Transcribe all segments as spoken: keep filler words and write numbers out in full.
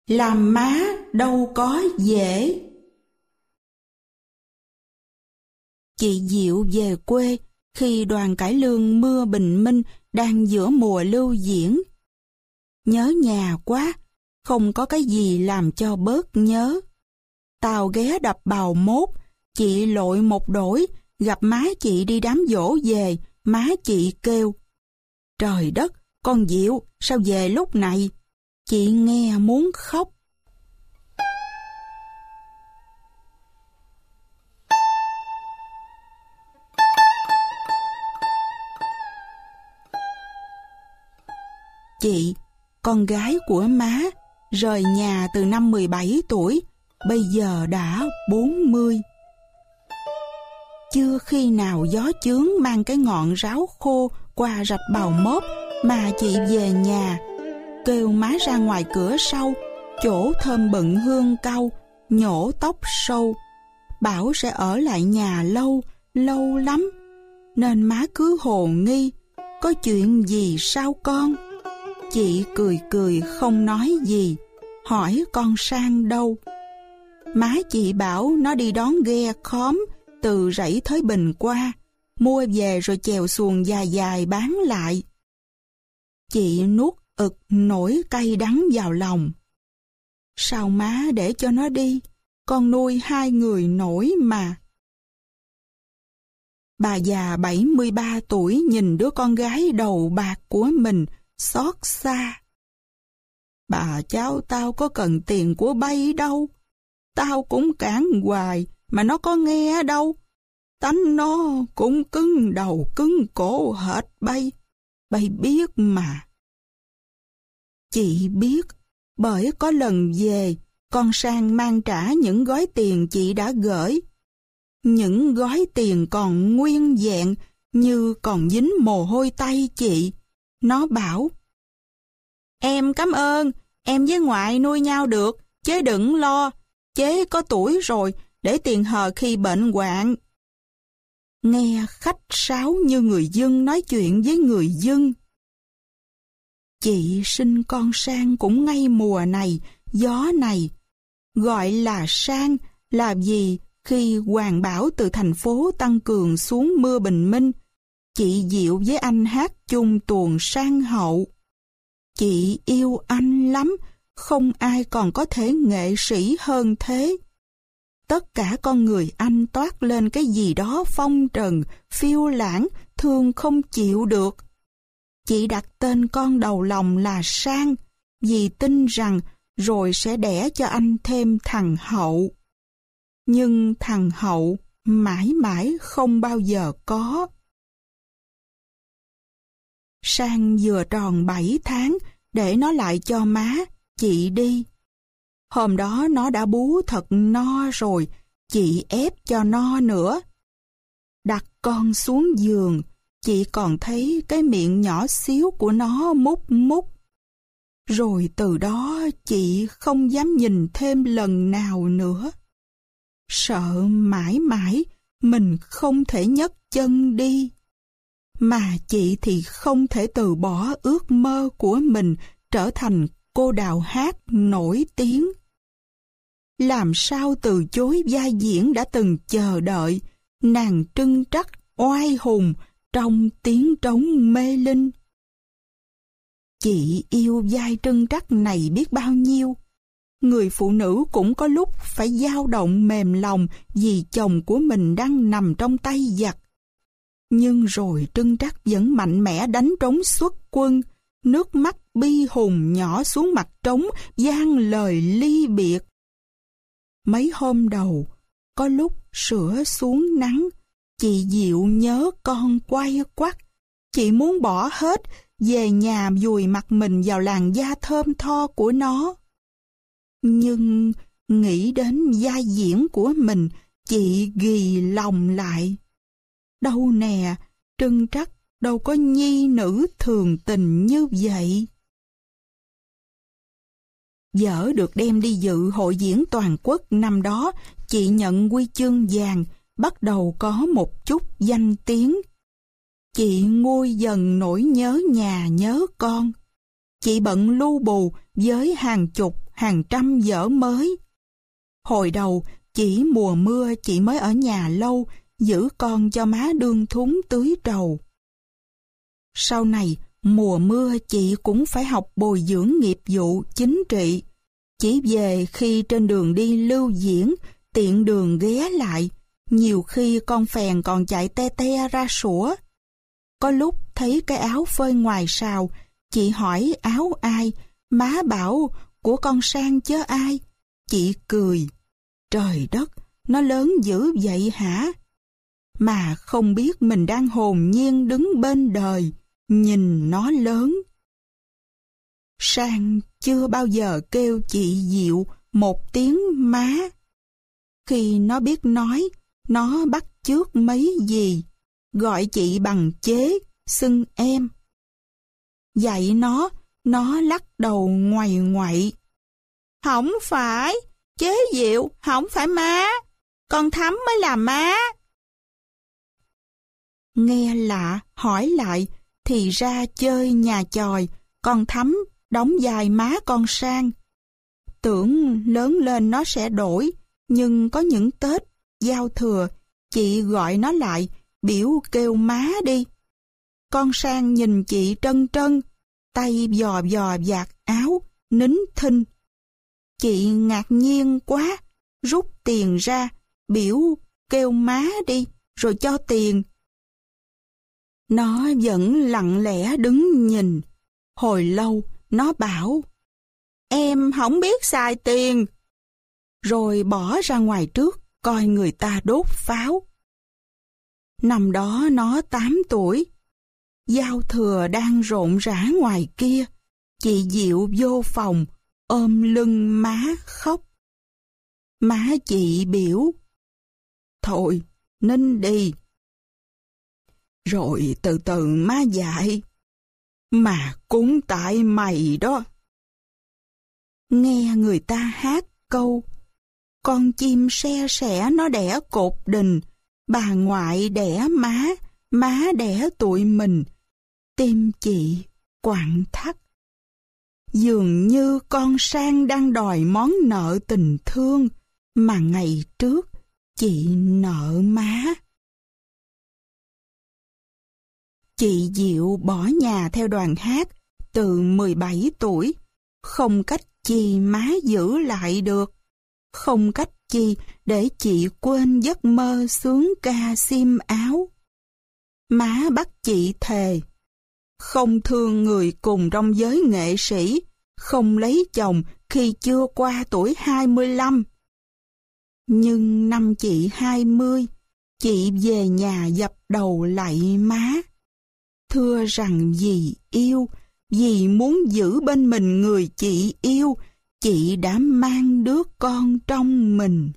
làm má đâu có dễ. Chị Diệu về quê khi đoàn cải lương Mưa Bình Minh đang giữa mùa lưu diễn. Nhớ nhà quá, không có cái gì làm cho bớt nhớ. Tàu ghé đập Bào Mốt, chị lội một đổi, gặp má chị đi đám giỗ về, má chị kêu: "Trời đất, con Diệu, sao về lúc này?" Chị nghe muốn khóc. Chị, con gái của má, rời nhà từ năm mười bảy tuổi, bây giờ đã bốn mươi. Chưa khi nào gió chướng mang cái ngọn ráo khô qua rạch Bào Mốt mà chị về nhà, kêu má ra ngoài cửa sau, chỗ thơm bựng hương cau, nhổ tóc sâu, bảo sẽ ở lại nhà lâu, lâu lắm, nên má cứ hồ nghi, có chuyện gì sao con? Chị cười cười không nói gì, hỏi con Sang đâu. Má chị bảo nó đi đón ghe khóm từ Rẫy Thới Bình qua, mua về rồi chèo xuồng dài dài bán lại. Chị nuốt ực nỗi cay đắng vào lòng. Sao má để cho nó đi, con nuôi hai người nổi mà. Bà già bảy mươi ba tuổi nhìn đứa con gái đầu bạc của mình, xót xa. Bà cháu tao có cần tiền của bay đâu. Tao cũng cản hoài mà nó có nghe đâu. Tánh nó cũng cứng đầu cứng cổ hệt bay. Bay biết mà. Chị biết, bởi có lần về, con Sang mang trả những gói tiền chị đã gửi. Những gói tiền còn nguyên vẹn, như còn dính mồ hôi tay chị. Nó bảo: "Em cảm ơn, em với ngoại nuôi nhau được, chế đừng lo, chế có tuổi rồi, để tiền hờ khi bệnh hoạn." Nghe khách sáo như người dân nói chuyện với người dân. Chị sinh con Sang cũng ngay mùa này, gió này. Gọi là Sang là vì khi Hoàng Bảo từ thành phố tăng cường xuống Mưa Bình Minh, chị Diệu với anh hát chung tuồng Sang Hậu. Chị yêu anh lắm, không ai còn có thể nghệ sĩ hơn thế. Tất cả con người anh toát lên cái gì đó phong trần, phiêu lãng, thương không chịu được. Chị đặt tên con đầu lòng là Sang, vì tin rằng rồi sẽ đẻ cho anh thêm thằng Hậu. Nhưng thằng Hậu mãi mãi không bao giờ có. Sang vừa tròn bảy tháng, để nó lại cho má, chị đi. Hôm đó nó đã bú thật no rồi, chị ép cho no nữa. Đặt con xuống giường, chị còn thấy cái miệng nhỏ xíu của nó mút mút. Rồi từ đó chị không dám nhìn thêm lần nào nữa. Sợ mãi mãi mình không thể nhấc chân đi. Mà chị thì không thể từ bỏ ước mơ của mình trở thành cô đào hát nổi tiếng. Làm sao từ chối vai diễn đã từng chờ đợi, nàng trưng trắc oai hùng trong tiếng trống mê linh. Chị yêu vai trưng trắc này biết bao nhiêu. Người phụ nữ cũng có lúc phải dao động mềm lòng vì chồng của mình đang nằm trong tay giặc. Nhưng rồi trưng trắc vẫn mạnh mẽ đánh trống xuất quân, nước mắt bi hùng nhỏ xuống mặt trống vang lời ly biệt. Mấy hôm đầu, có lúc sữa xuống nắng, chị Diệu nhớ con quay quắt. Chị muốn bỏ hết, về nhà vùi mặt mình vào làn da thơm tho của nó. Nhưng nghĩ đến vai diễn của mình, chị ghì lòng lại. Đâu nè, trưng trắc đâu có nhi nữ thường tình như vậy. Vở được đem đi dự hội diễn toàn quốc năm đó, chị nhận huy chương vàng, bắt đầu có một chút danh tiếng. Chị nguôi dần nỗi nhớ nhà nhớ con. Chị bận lu bù với hàng chục hàng trăm vở mới. Hồi đầu, chỉ mùa mưa chị mới ở nhà lâu, giữ con cho má đương thúng tưới trầu. Sau này, mùa mưa chị cũng phải học bồi dưỡng nghiệp vụ chính trị. Chỉ về khi trên đường đi lưu diễn, tiện đường ghé lại, nhiều khi con phèn còn chạy te te ra sủa. Có lúc thấy cái áo phơi ngoài sào, chị hỏi áo ai, má bảo của con Sang chớ ai. Chị cười, trời đất, nó lớn dữ vậy hả? Mà không biết mình đang hồn nhiên đứng bên đời, nhìn nó lớn. Sang chưa bao giờ kêu chị Diệu một tiếng má. Khi nó biết nói, nó bắt chước mấy gì, gọi chị bằng chế, xưng em. Dạy nó, nó lắc đầu ngoằy ngoậy. Không phải, chế Diệu, không phải má, con Thắm mới là má. Nghe lạ, hỏi lại, thì ra chơi nhà chòi, con Thắm đóng vai má con Sang. Tưởng lớn lên nó sẽ đổi, nhưng có những Tết, giao thừa, chị gọi nó lại, biểu kêu má đi. Con Sang nhìn chị trân trân, tay dò dò vạt áo, nín thinh. Chị ngạc nhiên quá, rút tiền ra, biểu kêu má đi, rồi cho tiền. Nó vẫn lặng lẽ đứng nhìn. Hồi lâu, nó bảo, em không biết xài tiền. Rồi bỏ ra ngoài trước, coi người ta đốt pháo. Năm đó nó tám tuổi. Giao thừa đang rộn rã ngoài kia. Chị Diệu vô phòng, ôm lưng má khóc. Má chị biểu, thôi, nín đi. Rồi từ từ má dạy, mà cũng tại mày đó. Nghe người ta hát câu, con chim se sẻ nó đẻ cột đình, bà ngoại đẻ má, má đẻ tụi mình. Tim chị quặn thắt. Dường như con Sang đang đòi món nợ tình thương mà ngày trước chị nợ má. Chị Diệu bỏ nhà theo đoàn hát từ mười bảy tuổi, không cách chi má giữ lại được, không cách chi để chị quên giấc mơ sướng ca xiêm áo. Má bắt chị thề, không thương người cùng trong giới nghệ sĩ, không lấy chồng khi chưa qua tuổi hai mươi lăm. Nhưng năm chị hai mươi, chị về nhà dập đầu lạy má. Thưa rằng vì yêu, vì muốn giữ bên mình người chị yêu, chị đã mang đứa con trong mình.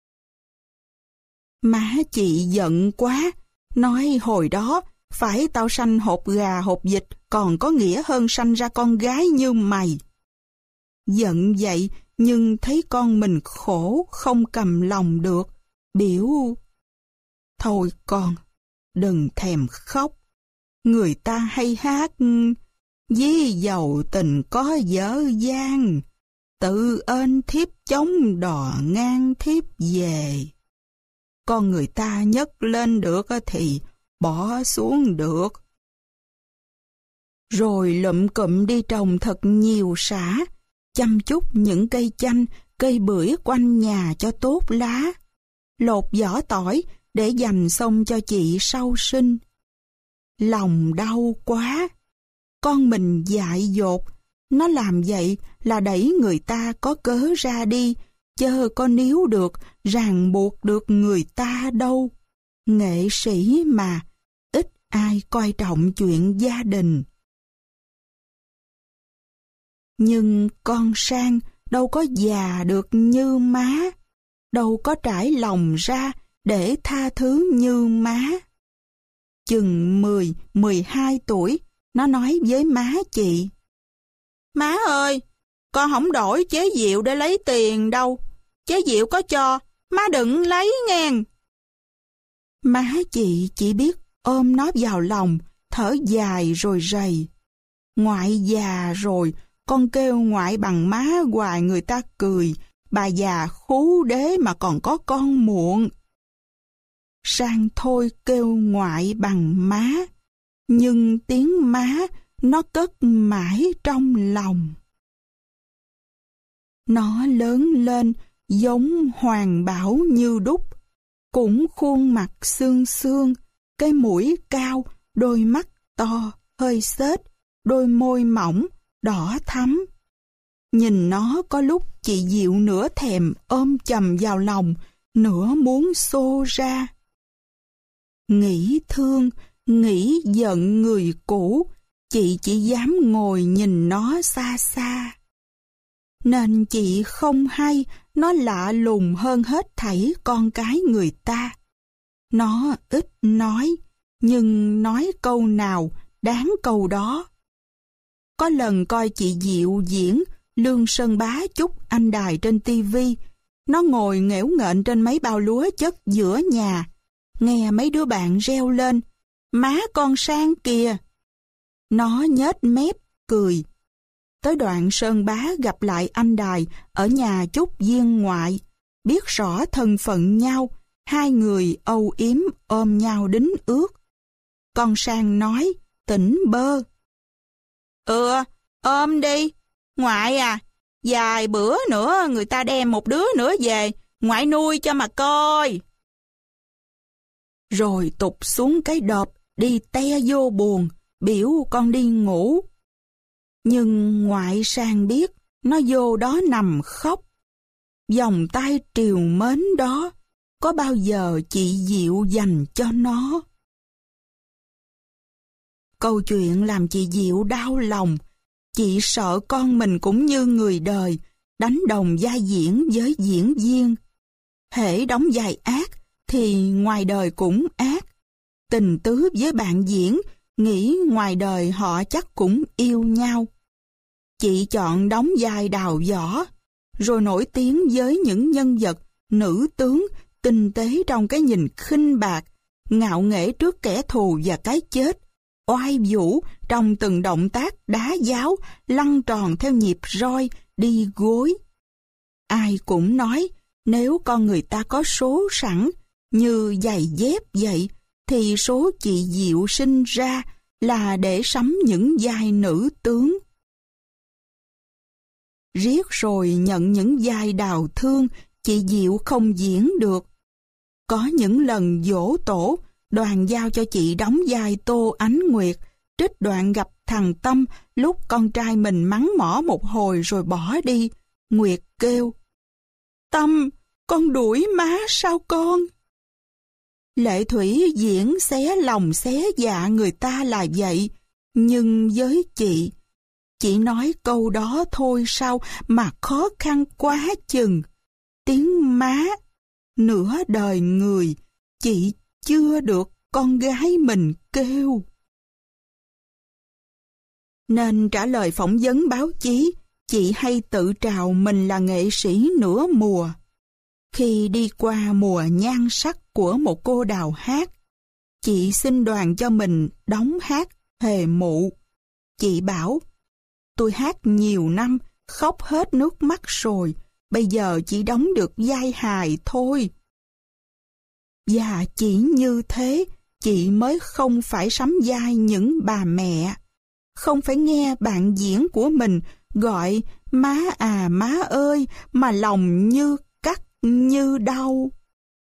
Má chị giận quá, nói hồi đó, phải tao sanh hột gà hột vịt còn có nghĩa hơn sanh ra con gái như mày. Giận vậy, nhưng thấy con mình khổ không cầm lòng được, biểu, thôi con, đừng thèm khóc. Người ta hay hát, dí dầu tình có dở dang, tự ên thiếp chống đò ngang thiếp về. Con người ta nhấc lên được thì bỏ xuống được. Rồi lụm cụm đi trồng thật nhiều sả, chăm chút những cây chanh, cây bưởi quanh nhà cho tốt lá, lột vỏ tỏi để dành xong cho chị sau sinh. Lòng đau quá, con mình dại dột, nó làm vậy là đẩy người ta có cớ ra đi, chớ có níu được, ràng buộc được người ta đâu. Nghệ sĩ mà, ít ai coi trọng chuyện gia đình. Nhưng con Sang đâu có già được như má, đâu có trải lòng ra để tha thứ như má. Chừng mười, mười hai tuổi, nó nói với má chị, má ơi, con không đổi chế Diệu để lấy tiền đâu, chế Diệu có cho, má đừng lấy ngang. Má chị chỉ biết ôm nó vào lòng, thở dài rồi rầy. Ngoại già rồi, con kêu ngoại bằng má hoài người ta cười, bà già khú đế mà còn có con muộn. Sang thôi kêu ngoại bằng má, nhưng tiếng má nó cất mãi trong lòng. Nó lớn lên giống Hoàng Bảo như đúc, cũng khuôn mặt xương xương, cái mũi cao, đôi mắt to, hơi xết, đôi môi mỏng, đỏ thắm. Nhìn nó có lúc chị Diệu nửa thèm ôm chầm vào lòng, nửa muốn xô ra. Nghĩ thương, nghĩ giận người cũ, chị chỉ dám ngồi nhìn nó xa xa. Nên chị không hay nó lạ lùng hơn hết thảy con cái người ta. Nó ít nói, nhưng nói câu nào đáng câu đó. Có lần coi chị Diệu diễn Lương Sơn Bá chúc anh đài trên tivi, nó ngồi nghễu nghện trên mấy bao lúa chất giữa nhà, nghe mấy đứa bạn reo lên, má con Sang kìa. Nó nhếch mép, cười. Tới đoạn Sơn Bá gặp lại anh đài ở nhà chúc viên ngoại, biết rõ thân phận nhau, hai người âu yếm ôm nhau đính ước. Con Sang nói, tỉnh bơ. Ừ, ôm đi. Ngoại à, vài bữa nữa người ta đem một đứa nữa về, ngoại nuôi cho mà coi. Rồi tụt xuống cái đợp, đi te vô buồng, biểu con đi ngủ. Nhưng ngoại Sang biết, nó vô đó nằm khóc. Vòng tay triều mến đó, có bao giờ chị Diệu dành cho nó? Câu chuyện làm chị Diệu đau lòng. Chị sợ con mình cũng như người đời, đánh đồng vai diễn với diễn viên. Hễ đóng vai ác, thì ngoài đời cũng ác. Tình tứ với bạn diễn, nghĩ ngoài đời họ chắc cũng yêu nhau. Chị chọn đóng vai Đào Võ, rồi nổi tiếng với những nhân vật, nữ tướng, tinh tế trong cái nhìn khinh bạc, ngạo nghễ trước kẻ thù và cái chết, oai vũ trong từng động tác đá giáo, lăn tròn theo nhịp roi, đi gối. Ai cũng nói, nếu con người ta có số sẵn, như giày dép vậy, thì số chị Diệu sinh ra là để sắm những vai nữ tướng. Riết rồi nhận những vai đào thương, chị Diệu không diễn được. Có những lần giỗ tổ, đoàn giao cho chị đóng vai Tô Ánh Nguyệt, trích đoạn gặp thằng Tâm lúc con trai mình mắng mỏ một hồi rồi bỏ đi. Nguyệt kêu, Tâm, con đuổi má sao con? Lệ Thủy diễn xé lòng xé dạ người ta là vậy, nhưng với chị, chị nói câu đó thôi sao mà khó khăn quá chừng. Tiếng má, nửa đời người, chị chưa được con gái mình kêu. Nên trả lời phỏng vấn báo chí, chị hay tự trào mình là nghệ sĩ nửa mùa. Khi đi qua mùa nhan sắc của một cô đào hát, chị xin đoàn cho mình đóng hát Hề Mụ. Chị bảo, tôi hát nhiều năm, khóc hết nước mắt rồi, bây giờ chỉ đóng được vai hài thôi. Và chỉ như thế, chị mới không phải sắm vai những bà mẹ, không phải nghe bạn diễn của mình gọi má à má ơi mà lòng như cắt như đau.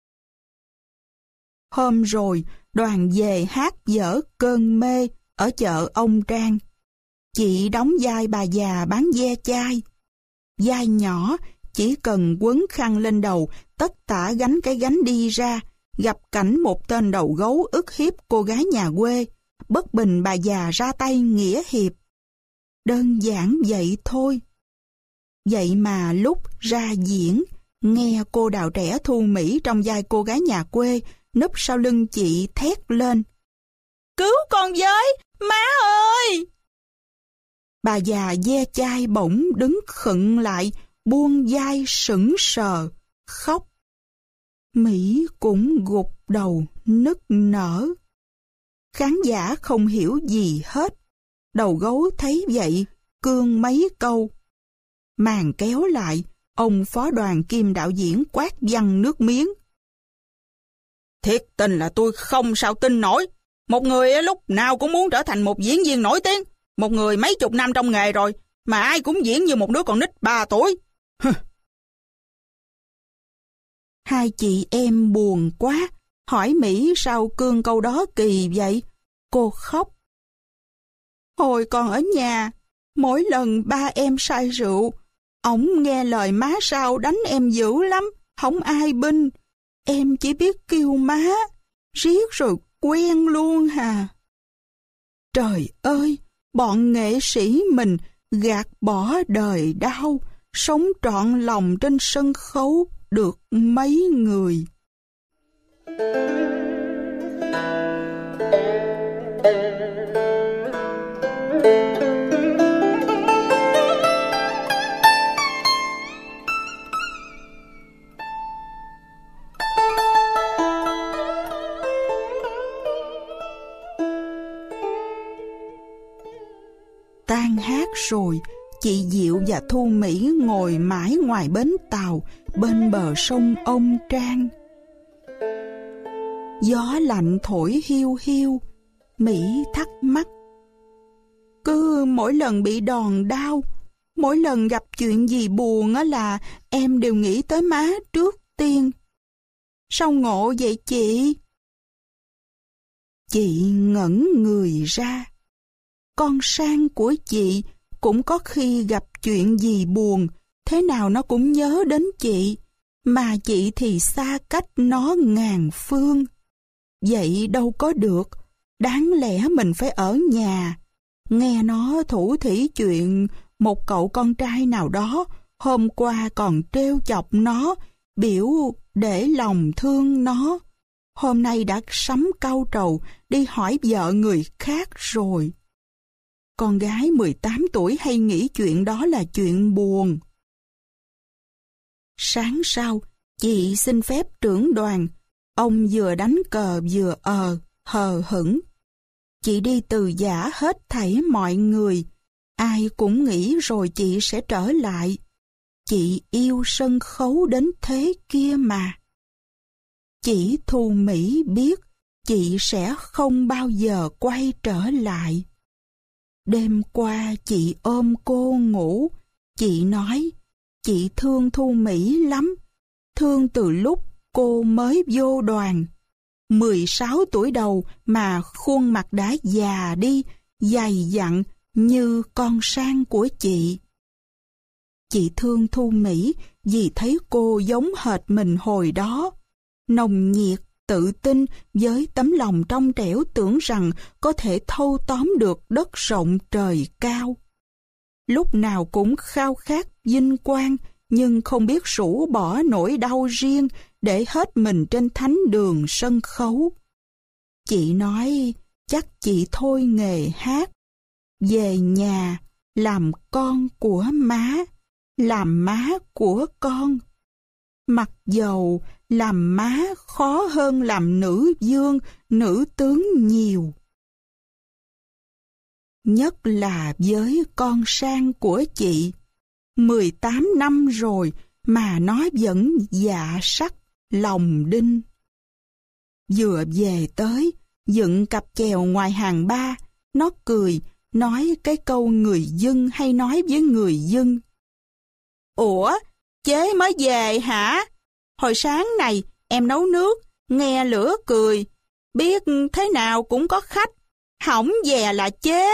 Hôm rồi, đoàn về hát dở Cơn Mê ở chợ Ông Trang. Chị đóng vai bà già bán ve chai. Vai nhỏ, chỉ cần quấn khăn lên đầu, tất tả gánh cái gánh đi ra, gặp cảnh một tên đầu gấu ức hiếp cô gái nhà quê, bất bình bà già ra tay nghĩa hiệp. Đơn giản vậy thôi. Vậy mà lúc ra diễn, nghe cô đào trẻ Thu Mỹ trong vai cô gái nhà quê, núp sau lưng chị thét lên, cứu con với, má ơi! Bà già ve chai bỗng đứng khựng lại, buông vai sững sờ, khóc. Mỹ cũng gục đầu nức nở. Khán giả không hiểu gì hết. Đầu gấu thấy vậy, cương mấy câu. Màn kéo lại, ông phó đoàn kiêm đạo diễn quát văng nước miếng. Thiệt tình là tôi không sao tin nổi. Một người lúc nào cũng muốn trở thành một diễn viên nổi tiếng. Một người mấy chục năm trong nghề rồi, mà ai cũng diễn như một đứa con nít ba tuổi. Hai chị em buồn quá, hỏi Mỹ sao cương câu đó kỳ vậy. Cô khóc. Hồi còn ở nhà, mỗi lần ba em say rượu, ổng nghe lời má sao đánh em dữ lắm, không ai binh. Em chỉ biết kêu má, riết rồi quen luôn hà. Trời ơi, bọn nghệ sĩ mình gạt bỏ đời đau, sống trọn lòng trên sân khấu được mấy người. Tan hát rồi, chị Diệu và Thu Mỹ ngồi mãi ngoài bến tàu, bên bờ sông Ông Trang. Gió lạnh thổi hiu hiu, Mỹ thắc mắc. Cứ mỗi lần bị đòn đau, mỗi lần gặp chuyện gì buồn á là em đều nghĩ tới má trước tiên. Sao ngộ vậy chị? Chị ngẩn người ra. Con Sang của chị cũng có khi gặp chuyện gì buồn, thế nào nó cũng nhớ đến chị, mà chị thì xa cách nó ngàn phương. Vậy đâu có được, đáng lẽ mình phải ở nhà. Nghe nó thủ thỉ chuyện một cậu con trai nào đó, hôm qua còn trêu chọc nó, biểu để lòng thương nó. Hôm nay đã sắm cau trầu đi hỏi vợ người khác rồi. Con gái mười tám tuổi hay nghĩ chuyện đó là chuyện buồn. Sáng sau, chị xin phép trưởng đoàn. Ông vừa đánh cờ vừa ờ, hờ hững. Chị đi từ giã hết thảy mọi người. Ai cũng nghĩ rồi chị sẽ trở lại. Chị yêu sân khấu đến thế kia mà. Chỉ Thu Mỹ biết chị sẽ không bao giờ quay trở lại. Đêm qua chị ôm cô ngủ, chị nói, chị thương Thu Mỹ lắm, thương từ lúc cô mới vô đoàn. mười sáu tuổi đầu mà khuôn mặt đã già đi, dày dặn như con Sang của chị. Chị thương Thu Mỹ vì thấy cô giống hệt mình hồi đó, nồng nhiệt, tự tin với tấm lòng trong trẻo tưởng rằng có thể thâu tóm được đất rộng trời cao. Lúc nào cũng khao khát vinh quang, nhưng không biết rũ bỏ nỗi đau riêng để hết mình trên thánh đường sân khấu. Chị nói chắc chị thôi nghề hát, về nhà làm con của má, làm má của con. Mặc dầu làm má khó hơn làm nữ vương, nữ tướng nhiều. Nhất là với con Sang của chị, mười tám năm rồi mà nó vẫn dạ sắt lòng đinh. Vừa về tới, dựng cặp chèo ngoài hàng ba, nó cười, nói cái câu người dân hay nói với người dân. Ủa, chế mới về hả? Hồi sáng này em nấu nước, nghe lửa cười, biết thế nào cũng có khách, hỏng về là chế.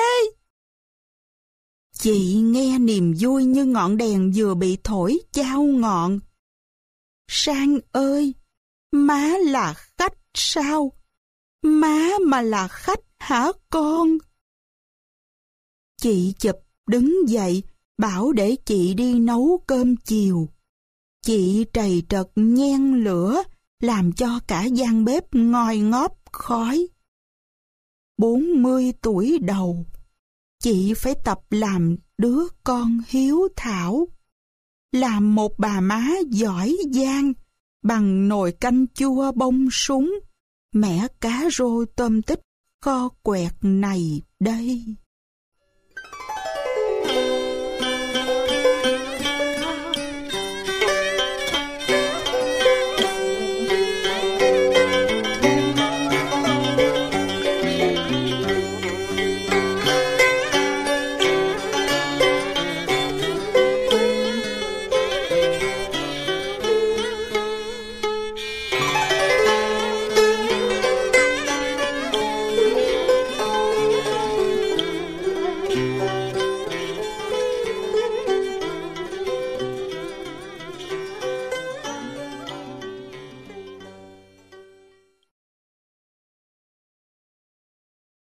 Chị nghe niềm vui như ngọn đèn vừa bị thổi chao ngọn. Sang ơi, má là khách sao? Má mà là khách hả con? Chị chụp đứng dậy, bảo để chị đi nấu cơm chiều. Chị trầy trật nhen lửa, làm cho cả gian bếp ngoi ngóp khói. Bốn mươi tuổi đầu, chị phải tập làm đứa con hiếu thảo, làm một bà má giỏi giang, bằng nồi canh chua bông súng, mẻ cá rô tôm tích kho quẹt này đây.